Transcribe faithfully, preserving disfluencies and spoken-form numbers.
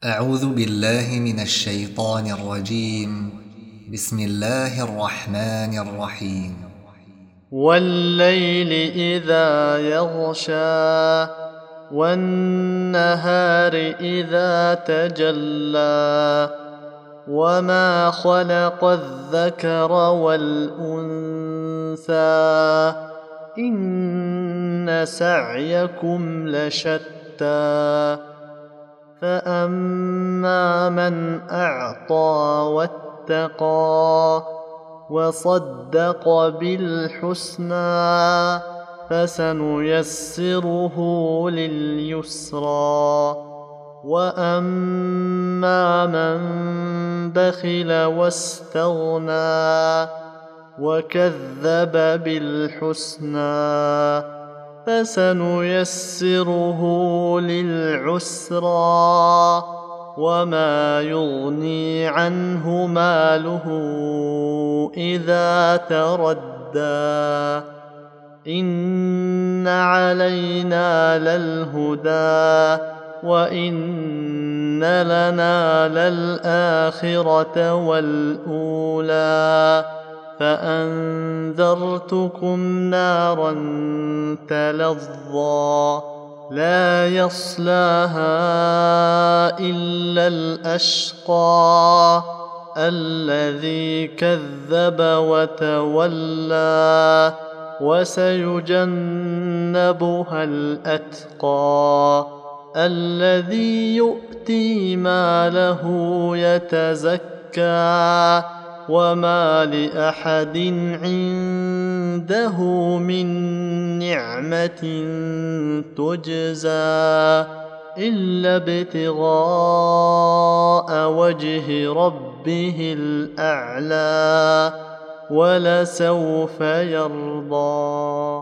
أعوذ بالله من الشيطان الرجيم. بسم الله الرحمن الرحيم. والليل إذا يغشى والنهار إذا تجلى وما خلق الذكر والأنثى إن سعيكم لشتى فأما من أعطى واتقى وصدق بالحسنى فسنيسره لليسرى وأما من بخل واستغنى وكذب بالحسنى فسنيسره للعسرى وما يغني عنه ماله إذا تردى إن علينا للهدى وإن لنا للآخرة والأولى فأنذرتكم نارا تلظى لا يصلاها إلا الأشقى الذي كذب وتولى وسيجنبها الأتقى الذي يؤتي ماله يتزكى وما لأحد عنده من نعمة تجزى إلا ابتغاء وجه ربه الأعلى ولسوف يرضى.